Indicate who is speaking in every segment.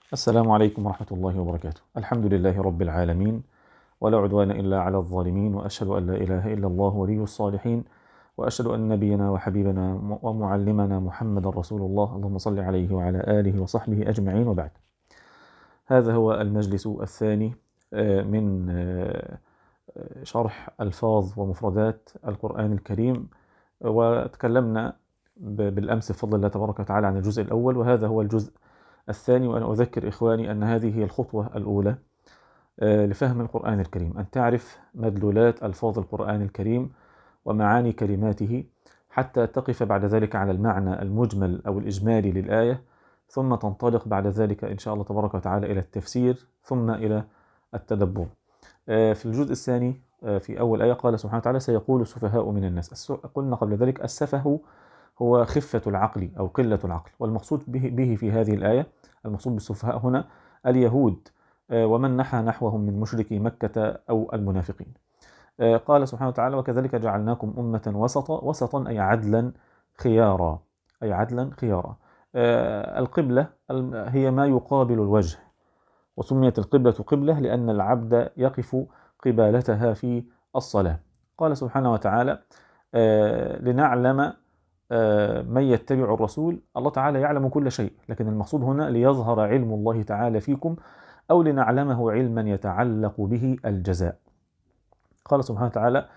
Speaker 1: السلام عليكم ورحمة الله وبركاته. الحمد لله رب العالمين، ولا عدوان إلا على الظالمين، وأشهد أن لا إله إلا الله ولي الصالحين، وأشهد أن نبينا وحبيبنا ومعلمنا محمد رسول الله. اللهم صل عليه وعلى آله وصحبه أجمعين، وبعد. هذا هو المجلس الثاني من شرح ألفاظ ومفردات القرآن الكريم، وتكلمنا بالأمس بفضل الله تبارك وتعالى عن الجزء الأول، وهذا هو الجزء الثاني. وأنا أذكر إخواني أن هذه هي الخطوة الأولى لفهم القرآن الكريم، أن تعرف مدلولات ألفاظ القرآن الكريم ومعاني كلماته، حتى تقف بعد ذلك على المعنى المجمل أو الإجمالي للآية، ثم تنطلق بعد ذلك إن شاء الله تبارك وتعالى إلى التفسير، ثم إلى التدبر. في الجزء الثاني في أول آية قال سبحانه وتعالى: سيقول السفهاء من الناس. قلنا قبل ذلك السفه هو خفة العقل أو قلة العقل، والمقصود به في هذه الآية، المقصود بالسفهاء هنا اليهود ومن نحى نحوهم من مشركي مكة أو المنافقين. قال سبحانه وتعالى: وكذلك جعلناكم أمة وسطا أي عدلا خيارا، أي عدلا خيارا. القبلة هي ما يقابل الوجه، وسميت القبلة قبلة لأن العبد يقف قبالتها في الصلاة. قال سبحانه وتعالى: لنعلم من يتبع الرسول. الله تعالى يعلم كل شيء، لكن المقصود هنا ليظهر علم الله تعالى فيكم، أو لنعلمه علما يتعلق به الجزاء. قال سبحانه وتعالى: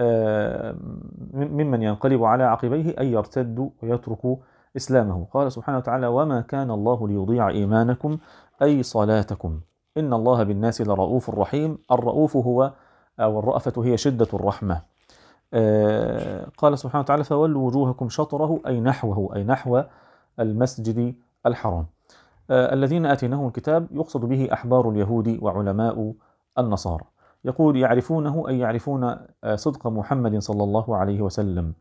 Speaker 1: ممن ينقلب على عقبيه أن يرتدوا ويتركوا إسلامه. قال سبحانه وتعالى: وما كان الله ليضيع إيمانكم أي صلاتكم إن الله بالناس لرؤوف رحيم. الرؤوف هو أو الرأفة هي شدة الرحمة. قال سبحانه وتعالى: فولوا وجوهكم شطره أي نحوه، أي نحو المسجد الحرام. الذين آتيناهم الكتاب يقصد به أحبار اليهود وعلماء النصارى. يقول: يعرفونه أي يعرفون صدق محمد صلى الله عليه وسلم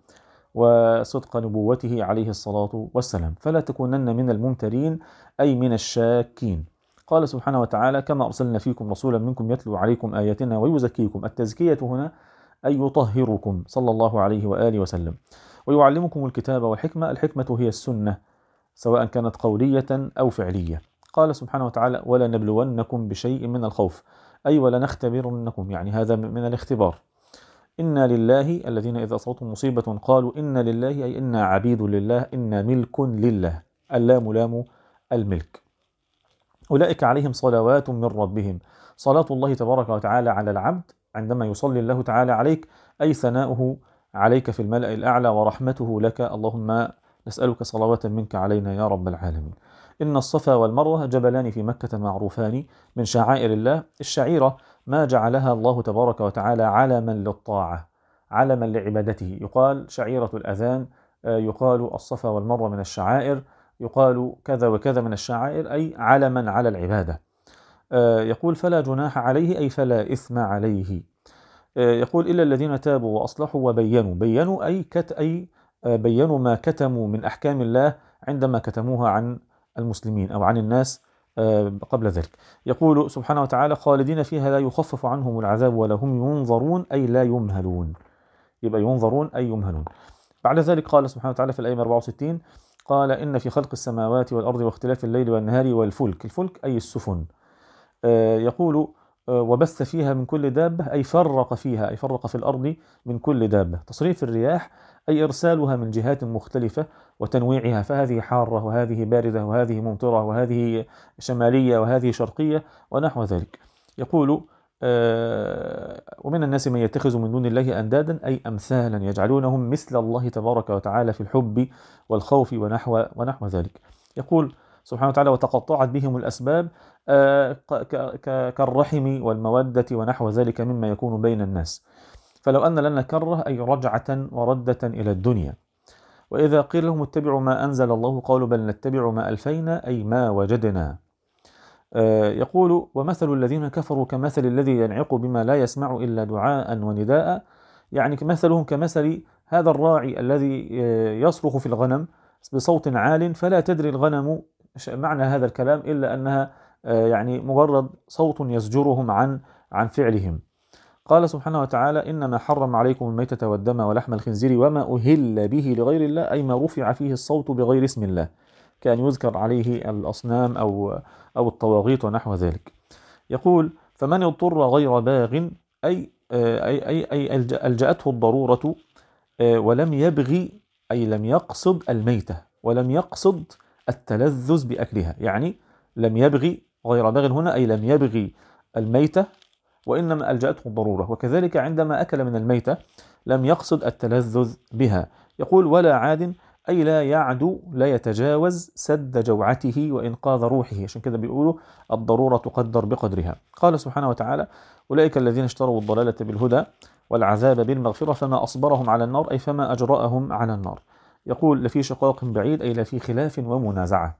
Speaker 1: وصدق نبوته عليه الصلاة والسلام، فلا تكونن من الممترين أي من الشاكين. قال سبحانه وتعالى: كما أرسلنا فيكم رسولا منكم يتلو عليكم آياتنا ويزكيكم. التزكية هنا أي يطهركم صلى الله عليه وآله وسلم، ويعلمكم الكتاب والحكمة. الحكمة هي السنة، سواء كانت قولية أو فعلية. قال سبحانه وتعالى: ولنبلونكم بشيء من الخوف أي ولنختبرنكم، يعني هذا من الاختبار. إنا لله، الذين إذا أصابتهم مصيبة قالوا إنا لله أي إنا عبيد لله، إنا ملك لله، اللام لام الملك. أولئك عليهم صلوات من ربهم. صلاة الله تبارك وتعالى على العبد عندما يصلي الله تعالى عليك، أي ثناؤه عليك في الملأ الأعلى ورحمته لك. اللهم نسألك صلوات منك علينا يا رب العالمين. إن الصفا والمروة جبلان في مكة معروفان من شعائر الله. الشعيرة ما جعلها الله تبارك وتعالى علما للطاعة، علما لعبادته. يقال شعيرة الأذان، يقال الصفا والمروة من الشعائر، يقال كذا وكذا من الشعائر، أي علما على العبادة. يقول: فلا جناح عليه أي فلا إثم عليه. يقول: إلا الذين تابوا وأصلحوا وبينوا. بينوا أي بينوا ما كتموا من أحكام الله عندما كتموها عن المسلمين أو عن الناس قبل ذلك. يقول سبحانه وتعالى: خالدين فيها لا يخفف عنهم العذاب ولا هم ينظرون أي لا يمهلون. يبقى ينظرون أي يمهلون. بعد ذلك قال سبحانه وتعالى في الآية 64: قال: إن في خلق السماوات والأرض واختلاف الليل والنهار والفلك. الفلك أي السفن. يقول: وبث فيها من كل دابة أي فرق فيها، أي فرق في الأرض من كل دابة. تصريف الرياح أي إرسالها من جهات مختلفة وتنويعها، فهذه حارة وهذه باردة وهذه ممطرة وهذه شمالية وهذه شرقية ونحو ذلك. يقول: ومن الناس من يتخذ من دون الله أندادا أي أمثالا يجعلونهم مثل الله تبارك وتعالى في الحب والخوف ونحو ذلك. يقول سبحانه وتعالى: وتقطعت بهم الأسباب كالرحم والمودة ونحو ذلك مما يكون بين الناس. فلو أن لنا كرة أي رجعة وردة إلى الدنيا. وإذا قيل لهم اتبعوا ما أنزل الله قالوا بل نتبع ما ألفينا أي ما وجدنا. يقول: ومثل الذين كفروا كمثل الذي ينعق بما لا يسمع إلا دعاء ونداء. يعني مثلهم كمثل هذا الراعي الذي يصرخ في الغنم بصوت عال، فلا تدري الغنم معنى هذا الكلام إلا أنها يعني مجرد صوت يزجرهم عن فعلهم. قال سبحانه وتعالى: إنما حرم عليكم الميتة والدم ولحم الخنزير وما أهل به لغير الله أي ما رفع فيه الصوت بغير اسم الله. كأن يذكر عليه الأصنام أو الطواغيت ونحو ذلك. يقول فمن اضطر غير باغ أي ألجأته الضرورة ولم يبغي، أي لم يقصد الميتة ولم يقصد التلذذ بأكلها، يعني لم يبغي غير باغ هنا أي لم يبغي الميتة وإنما ألجأته الضرورة، وكذلك عندما أكل من الميتة لم يقصد التلذذ بها. يقول ولا عاد أي لا يعدو، لا يتجاوز سد جوعته وإنقاذ روحه، عشان كده بيقولوا الضرورة تقدر بقدرها. قال سبحانه وتعالى أولئك الذين اشتروا الضلالة بالهدى والعذاب بالمغفرة فما أصبرهم على النار، أي فما أجرأهم على النار. يقول لفي شقاق بعيد أي لفي خلاف ومنازعة.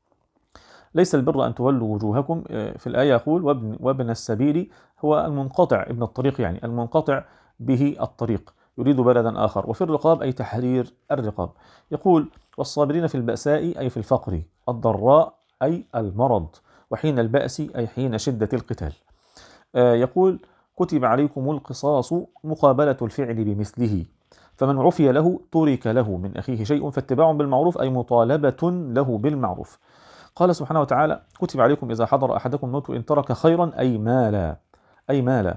Speaker 1: ليس البر أن تولوا وجوهكم، في الآية يقول وابن السبيل هو المنقطع، ابن الطريق يعني المنقطع به الطريق يريد بلدا آخر، وفي الرقاب أي تحرير الرقاب. يقول والصابرين في البأساء أي في الفقر، الضراء أي المرض، وحين البأس أي حين شدة القتال. يقول كتب عليكم القصاص مقابلة الفعل بمثله، فمن عفي له ترك له من أخيه شيء فاتباع بالمعروف أي مطالبة له بالمعروف. قال سبحانه وتعالى كتب عليكم إذا حضر أحدكم الموت إن ترك خيرا أي مالا، أي مالا.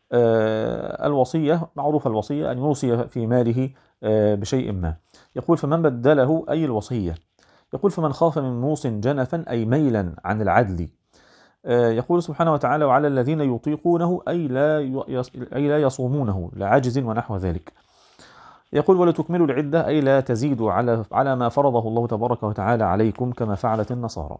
Speaker 1: الوصية معروف، الوصية أن يوصي في ماله بشيء ما. يقول فمن بدله أي الوصية. يقول فمن خاف من موص جنفا أي ميلا عن العدل. يقول سبحانه وتعالى وعلى الذين يطيقونه أي لا يصومونه لعجز ونحو ذلك. يقول ولتكملوا العدة أي لا تزيدوا على ما فرضه الله تبارك وتعالى عليكم كما فعلت النصارى.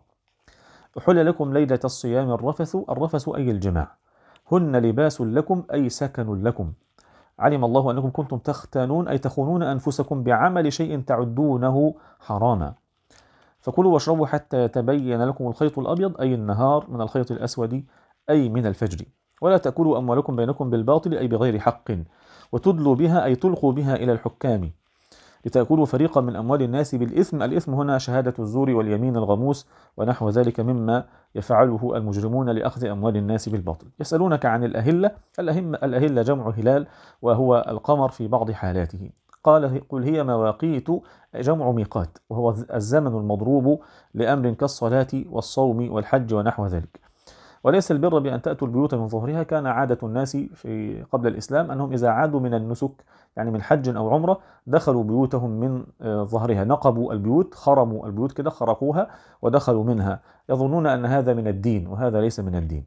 Speaker 1: أحل لكم ليلة الصيام الرفث أي الجماع، هن لباس لكم أي سكن لكم، علم الله أنكم كنتم تختانون أي تخونون أنفسكم بعمل شيء تعدونه حراما، فكلوا واشربوا حتى يتبين لكم الخيط الأبيض أي النهار من الخيط الأسود أي من الفجر، ولا تأكلوا أموالكم بينكم بالباطل أي بغير حق، وتدلوا بها أي تلقوا بها إلى الحكام لتأكلوا فريقا من أموال الناس بالإثم. الإثم هنا شهادة الزور واليمين الغموس ونحو ذلك مما يفعله المجرمون لأخذ أموال الناس بالباطل. يسألونك عن الأهلة. الأهلة جمع هلال وهو القمر في بعض حالاته. قال قل هي مواقيت جمع ميقات وهو الزمن المضروب لأمر كالصلاة والصوم والحج ونحو ذلك. وليس البر بأن تأتوا البيوت من ظهرها، كان عادة الناس في قبل الإسلام أنهم إذا عادوا من النسك يعني من حج أو عمرة دخلوا بيوتهم من ظهرها، نقبوا البيوت، خرموا البيوت كده، خرقوها ودخلوا منها، يظنون أن هذا من الدين وهذا ليس من الدين.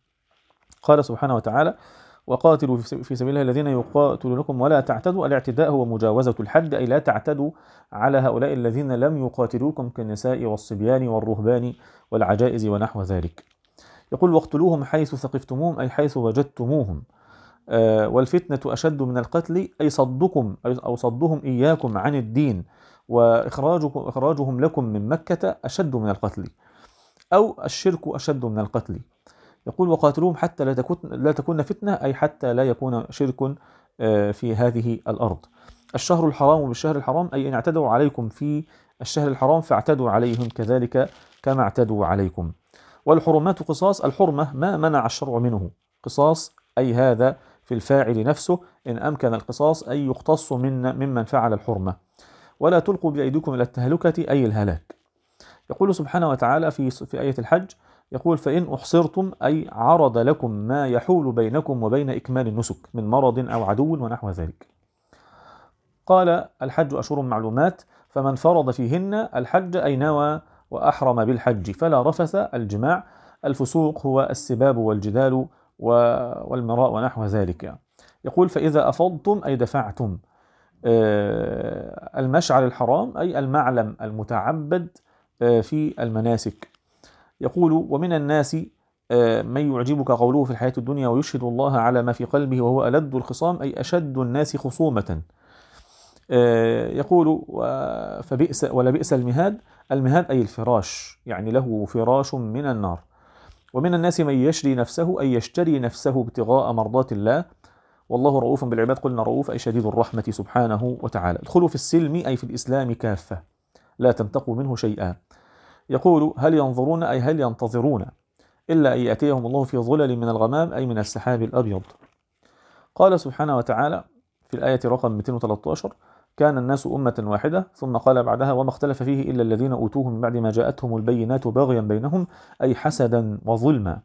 Speaker 1: قال سبحانه وتعالى وقاتلوا في سبيل الله الذين يقاتلونكم ولا تعتدوا. الاعتداء هو مجاوزة الحد أي لا تعتدوا على هؤلاء الذين لم يقاتلوكم كالنساء والصبيان والرهبان والعجائز ونحو ذلك. يقول واقتلوهم حيث ثقفتموهم أي حيث وجدتموهم. والفتنة أشد من القتل أي صدكم أو صدهم إياكم عن الدين، وإخراجهم لكم من مكة أشد من القتل، أو الشرك أشد من القتل. يقول وقاتلوهم حتى لا تكون فتنة أي حتى لا يكون شرك في هذه الأرض. الشهر الحرام بالشهر الحرام أي إن اعتدوا عليكم في الشهر الحرام فاعتدوا عليهم كذلك كما اعتدوا عليكم. والحرمات قصاص. الحرمة ما منع الشرع منه، قصاص أي هذا في الفاعل نفسه إن أمكن القصاص أي يقتص ممن فعل الحرمة. ولا تلقوا بأيديكم إلى التهلكة أي الهلاك. يقول سبحانه وتعالى في آية الحج يقول فإن أحصرتم أي عرض لكم ما يحول بينكم وبين إكمال النسك من مرض أو عدو ونحو ذلك. قال الحج أشهر معلومات، فمن فرض فيهن الحج أي نوى وأحرم بالحج فلا رفث الجماع. الفسوق هو السباب والجدال والمراء ونحو ذلك. يقول فإذا أفضتم أي دفعتم. المشعر الحرام أي المعلم المتعبد في المناسك. يقول ومن الناس من يعجبك قوله في الحياة الدنيا ويشهد الله على ما في قلبه وهو ألد الخصام أي أشد الناس خصومة. يقول فبئس ولبئس المهاد. المهاد أي الفراش يعني له فراش من النار. ومن الناس من يشري نفسه أي يشتري نفسه ابتغاء مرضات الله والله رؤوف بالعباد. قلنا رؤوف أي شديد الرحمة سبحانه وتعالى. ادخلوا في السلم أي في الإسلام كافة لا تنتقوا منه شيئا. يقول هل ينظرون أي هل ينتظرون إلا أن يأتيهم الله في ظلل من الغمام أي من السحاب الأبيض. قال سبحانه وتعالى في الآية رقم 213 كان الناس أمة واحدة. ثم قال بعدها: وما اختلف فيه إلا الذين أوتوه من بعد ما جاءتهم البينات بغيا بينهم، أي حسدا وظلما.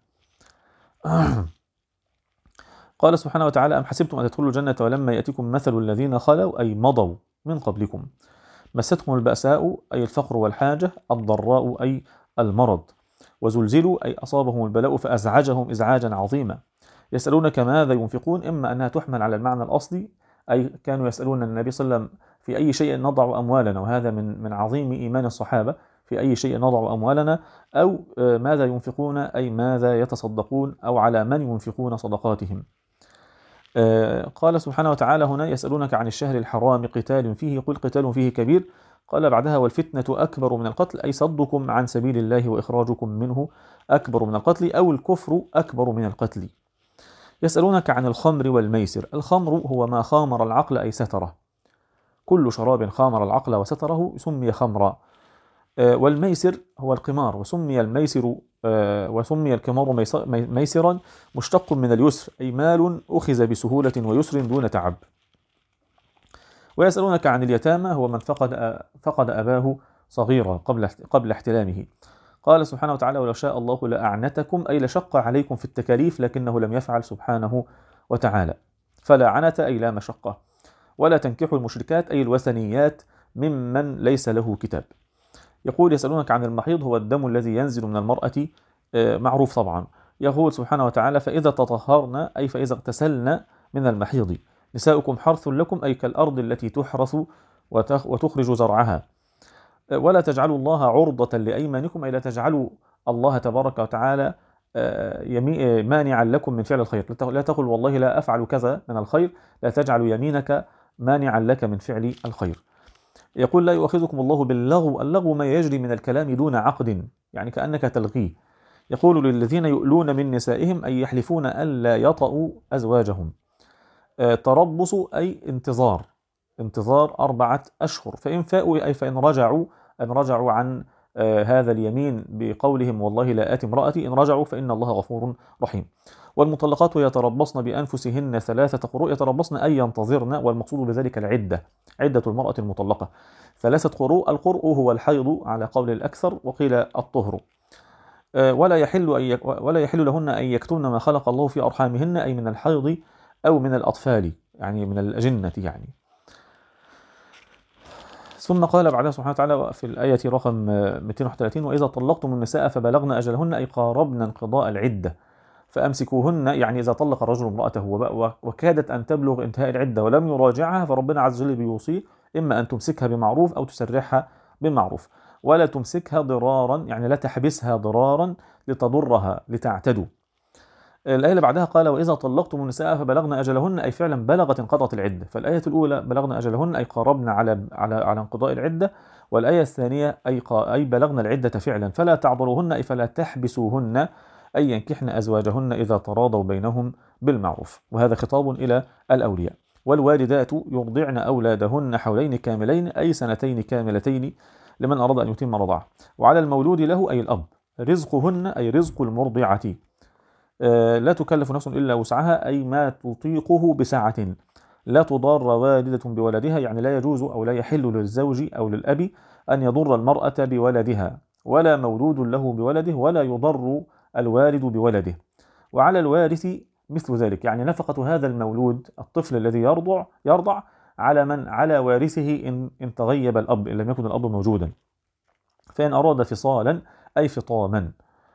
Speaker 1: قال سبحانه وتعالى: أم حسبتم أن تدخلوا الجنة ولما يأتكم مثل الذين خلوا أي مضوا من قبلكم مستهم البأساء أي الفقر والحاجة، الضراء أي المرض، وزلزلوا أي أصابهم البلاء فأزعجهم إزعاجا عظيما. يسألونك ماذا ينفقون، إما أنها تحمل على المعنى الأصلي، أي كانوا يسألون النبي صلى الله عليه وسلم في أي شيء نضع أموالنا، وهذا من عظيم إيمان الصحابة، في أي شيء نضع أموالنا، أو ماذا ينفقون أي ماذا يتصدقون، أو على من ينفقون صدقاتهم. قال سبحانه وتعالى هنا: يسألونك عن الشهر الحرام قتال فيه قل قتال فيه كبير. قال بعدها: والفتنة أكبر من القتل، أي صدكم عن سبيل الله وإخراجكم منه أكبر من القتل، أو الكفر أكبر من القتل. يسألونك عن الخمر والميسر. الخمر هو ما خامر العقل أي ستره، كل شراب خامر العقل وستره سمي خمرا. والميسر هو القمار، وسمي الميسر وسمي القمار ميسرا مشتق من اليسر، أي مال أخذ بسهولة ويسر دون تعب. ويسألونك عن اليتامى، هو من فقد أباه صغيرا قبل احتلامه. قال سبحانه وتعالى: ولو شاء الله لأعنتكم، أي لشق عليكم في التكاليف لكنه لم يفعل سبحانه وتعالى. فلا عنت أي لا مشقة. ولا تنكحوا المشركات أي الوثنيات ممن ليس له كتاب. يقول: يسألونك عن المحيض، هو الدم الذي ينزل من المرأة، معروف طبعا. يقول سبحانه وتعالى: فإذا تطهرن أي فإذا اغتسلن من المحيض. نساؤكم حرث لكم أي كالأرض التي تحرث وتخرج زرعها. ولا تجعلوا الله عرضة لأيمانكم، أي لا تجعلوا الله تبارك وتعالى مانعا لكم من فعل الخير. لا تقل والله لا أفعل كذا من الخير، لا تجعل يمينك مانعا لك من فعل الخير. يقول: لا يؤاخذكم الله باللغو. اللغو ما يجري من الكلام دون عقد، يعني كأنك تلغيه. يقول: للذين يؤلون من نسائهم أي يحلفون ألا يطأوا أزواجهم. تربص أي انتظار 4 أشهر. فإن فاءوا أي فإن رجعوا عن هذا اليمين بقولهم والله لا آتي امرأتي، إن رجعوا فإن الله غفور رحيم. والمطلقات يتربصن بأنفسهن 3 قروء. يتربصن أي ينتظرن، والمقصود بذلك العدة، عدة المرأة المطلقة 3 قروء. القرء هو الحيض على قول الأكثر، وقيل الطهر. ولا يحل لهن أن يكتمن ما خلق الله في أرحامهن، أي من الحيض أو من الأطفال، يعني من الأجنة يعني. ثم قال بعدها سبحانه وتعالى في الآية رقم 231: وإذا طلقتم النساء فبلغن أجلهن أي قاربن انقضاء العدة فأمسكوهن، يعني إذا طلق الرجل امرأته وكادت أن تبلغ انتهاء العدة ولم يراجعها، فربنا عز وجل بيوصيه: إما أن تمسكها بمعروف أو تسرحها بمعروف. ولا تمسكها ضرارا، يعني لا تحبسها ضرارا لتضرها لتعتدوا. الآية اللي بعدها قال: وإذا طلقتم النساء فبلغن أجلهن، أي فعلا بلغت انقضت العدة. فالآية الأولى بلغن أجلهن أي قاربن على انقضاء العدة، والآية الثانية أي بلغن العدة فعلا. فلا تعذروهن أي فلا تحبسوهن، أي ينكحن أزواجهن إذا تراضوا بينهم بالمعروف. وهذا خطاب إلى الأولياء. والوالدات يرضعن أولادهن حولين كاملين أي 2 كاملتين لمن أراد أن يتم رضاعه. وعلى المولود له أي الأب رزقهن أي رزق المرضعة. لا تكلف نفس إلا وسعها أي ما تطيقه بسعة. لا تضار والدة بولدها، يعني لا يجوز أو لا يحل للزوج أو للأب أن يضر المرأة بولدها، ولا مولود له بولده، ولا يضر الوالد بولده. وعلى الوارث مثل ذلك، يعني نفقة هذا المولود الطفل الذي يرضع على وارثه إن تغيب الأب، إن لم يكن الأب موجودا. فإن أراد فصالا أي فطاما.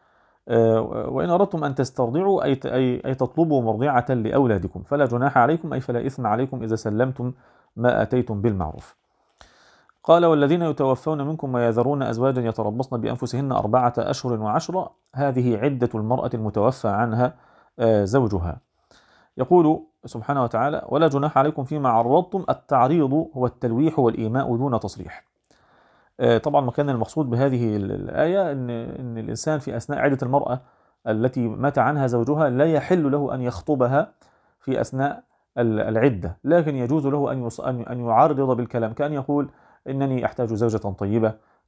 Speaker 1: وإن أردتم أن تسترضعوا أي تطلبوا مرضعة لأولادكم فلا جناح عليكم أي فلا إثم عليكم إذا سلمتم ما أتيتم بالمعروف. قال: والذين يتوفون منكم ويذرون أزواجا يتربصن بأنفسهن 4 أشهر و10. هذه عدة المرأة المتوفى عنها زوجها. يقول سبحانه وتعالى: ولا جناح عليكم فيما عرضتم. التعريض هو التلويح والإيماء دون تصريح. طبعا ما كان المقصود بهذه الآية إن الإنسان في أثناء عدة المرأة التي مات عنها زوجها لا يحل له أن يخطبها في أثناء العدة، لكن يجوز له أن يعرض بالكلام، كأن يقول: إنني أحتاج زوجة طيبة،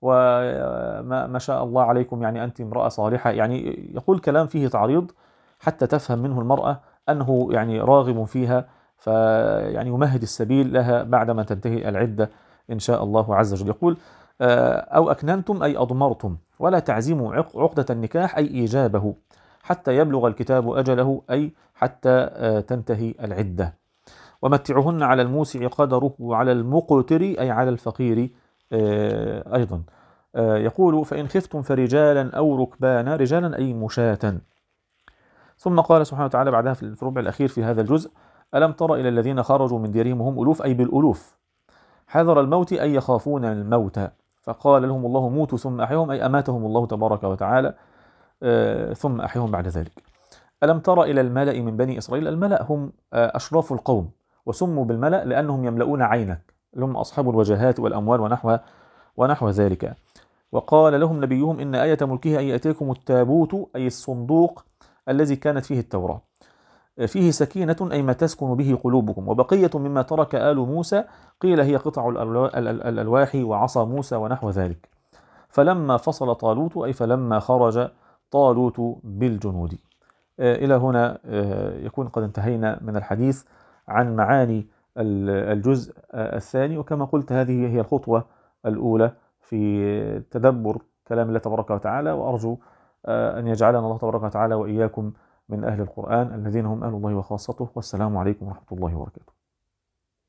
Speaker 1: وما شاء الله عليكم، يعني أنت امرأة صالحة، يعني يقول كلام فيه تعريض حتى تفهم منه المرأة أنه يعني راغب فيها فيعني يمهد السبيل لها بعدما تنتهي العدة إن شاء الله عز وجل. يقول أو أكننتم أي أضمرتم، ولا تعزموا عقدة النكاح أي إيجابه حتى يبلغ الكتاب أجله، أي حتى تنتهي العدة. ومتعهن على الموسع قدره وعلى المقتر أي على الفقير أيضا. يقول فإن خفتم فرجالا أو ركبانا، رجالا أي مشاة. ثم قال سبحانه وتعالى بعدها في الربع الأخير في هذا الجزء: ألم تر إلى الذين خرجوا من ديرهم وهم ألوف أي بالألوف، حذر الموت أي يخافون الموت، فقال لهم الله موتوا ثم أحيهم أي أماتهم الله تبارك وتعالى ثم أحيهم بعد ذلك. ألم تر إلى الملأ من بني إسرائيل، الملأ هم أشراف القوم، وسموا بالملأ لأنهم يملؤون عينك، هم أصحاب الوجهات والأموال ونحو ذلك. وقال لهم نبيهم إن آية ملكه أن يأتيكم التابوت أي الصندوق الذي كانت فيه التوراة، فيه سكينة أي ما تسكن به قلوبكم، وبقية مما ترك آل موسى، قيل هي قطع الألواح وعصا موسى ونحو ذلك. فلما فصل طالوت أي فلما خرج طالوت بالجنود. إلى هنا يكون قد انتهينا من الحديث عن معاني الجزء الثاني. وكما قلت هذه هي الخطوة الأولى في تدبر كلام الله تبارك وتعالى، وأرجو أن يجعلنا الله تبارك وتعالى وإياكم من أهل القرآن الذين هم أهل الله وخاصته. والسلام عليكم ورحمة الله وبركاته.